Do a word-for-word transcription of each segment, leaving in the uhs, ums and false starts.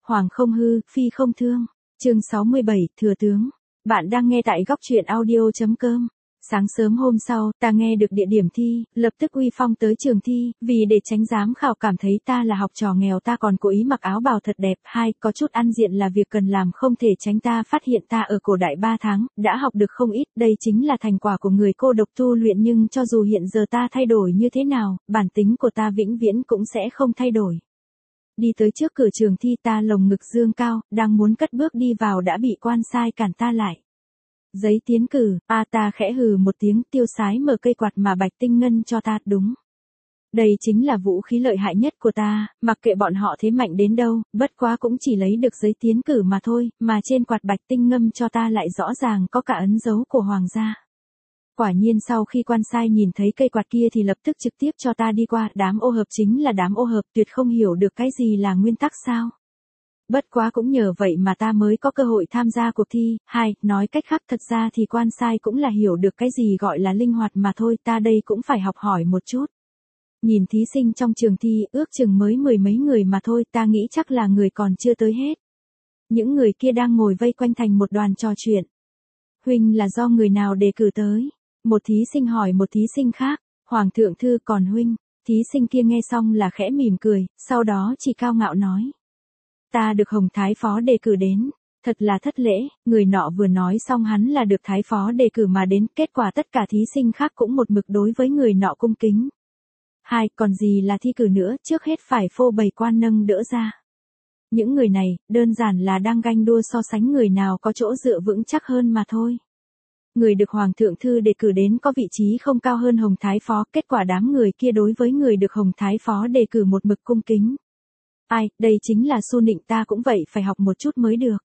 Hoàng không hư, phi không thương. Chương sáu mươi bảy, thừa tướng. Bạn đang nghe tại góc truyện audio chấm com. Sáng sớm hôm sau, ta nghe được địa điểm thi, lập tức uy phong tới trường thi, vì để tránh giám khảo cảm thấy ta là học trò nghèo ta còn cố ý mặc áo bào thật đẹp. Hai, có chút ăn diện là việc cần làm không thể tránh ta phát hiện ta ở cổ đại ba tháng, đã học được không ít, đây chính là thành quả của người cô độc tu luyện nhưng cho dù hiện giờ ta thay đổi như thế nào, bản tính của ta vĩnh viễn cũng sẽ không thay đổi. Đi tới trước cửa trường thi ta lồng ngực dương cao, đang muốn cất bước đi vào đã bị quan sai cản ta lại. Giấy tiến cử, a à, ta khẽ hừ một tiếng tiêu sái mở cây quạt mà Bạch Tinh Ngân cho ta, đúng. Đây chính là vũ khí lợi hại nhất của ta, mặc kệ bọn họ thế mạnh đến đâu, bất quá cũng chỉ lấy được giấy tiến cử mà thôi, mà trên quạt Bạch Tinh Ngâm cho ta lại rõ ràng có cả ấn dấu của hoàng gia. Quả nhiên sau khi quan sai nhìn thấy cây quạt kia thì lập tức trực tiếp cho ta đi qua, đám ô hợp chính là đám ô hợp, tuyệt không hiểu được cái gì là nguyên tắc sao. Bất quá cũng nhờ vậy mà ta mới có cơ hội tham gia cuộc thi. Hai, nói cách khác thật ra thì quan sai cũng là hiểu được cái gì gọi là linh hoạt mà thôi, ta đây cũng phải học hỏi một chút. Nhìn thí sinh trong trường thi ước chừng mới mười mấy người mà thôi, ta nghĩ chắc là người còn chưa tới hết. Những người kia đang ngồi vây quanh thành một đoàn trò chuyện. Huynh là do người nào đề cử tới? Một thí sinh hỏi một thí sinh khác. Hoàng thượng thư, còn huynh? Thí sinh kia nghe xong là khẽ mỉm cười, sau đó chỉ cao ngạo nói. Ta được Hồng Thái Phó đề cử đến. Thật là thất lễ, người nọ vừa nói xong hắn là được Thái Phó đề cử mà đến, kết quả tất cả thí sinh khác cũng một mực đối với người nọ cung kính. Hai, còn gì là thi cử nữa, trước hết phải phô bày quan nâng đỡ ra. Những người này, đơn giản là đang ganh đua so sánh người nào có chỗ dựa vững chắc hơn mà thôi. Người được Hoàng thượng thư đề cử đến có vị trí không cao hơn Hồng Thái Phó, kết quả đám người kia đối với người được Hồng Thái Phó đề cử một mực cung kính. Ai, đây chính là xu nịnh, ta cũng vậy phải học một chút mới được.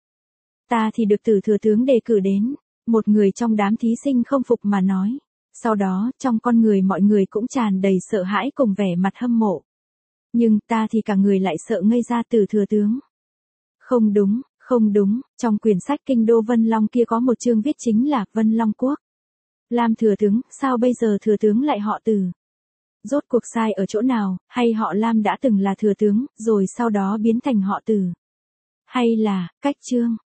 Ta thì được Tử thừa tướng đề cử đến. Một người trong đám thí sinh không phục mà nói. Sau đó, trong con người mọi người cũng tràn đầy sợ hãi cùng vẻ mặt hâm mộ. Nhưng ta thì cả người lại sợ ngây ra. Tử thừa tướng. Không đúng, không đúng, trong quyển sách Kinh đô Vân Long kia có một chương viết chính là Vân Long Quốc. Lam thừa tướng, sao bây giờ thừa tướng lại họ Tử? Rốt cuộc sai ở chỗ nào, hay họ Lam đã từng là thừa tướng, rồi sau đó biến thành họ Tử? Hay là, cách chương,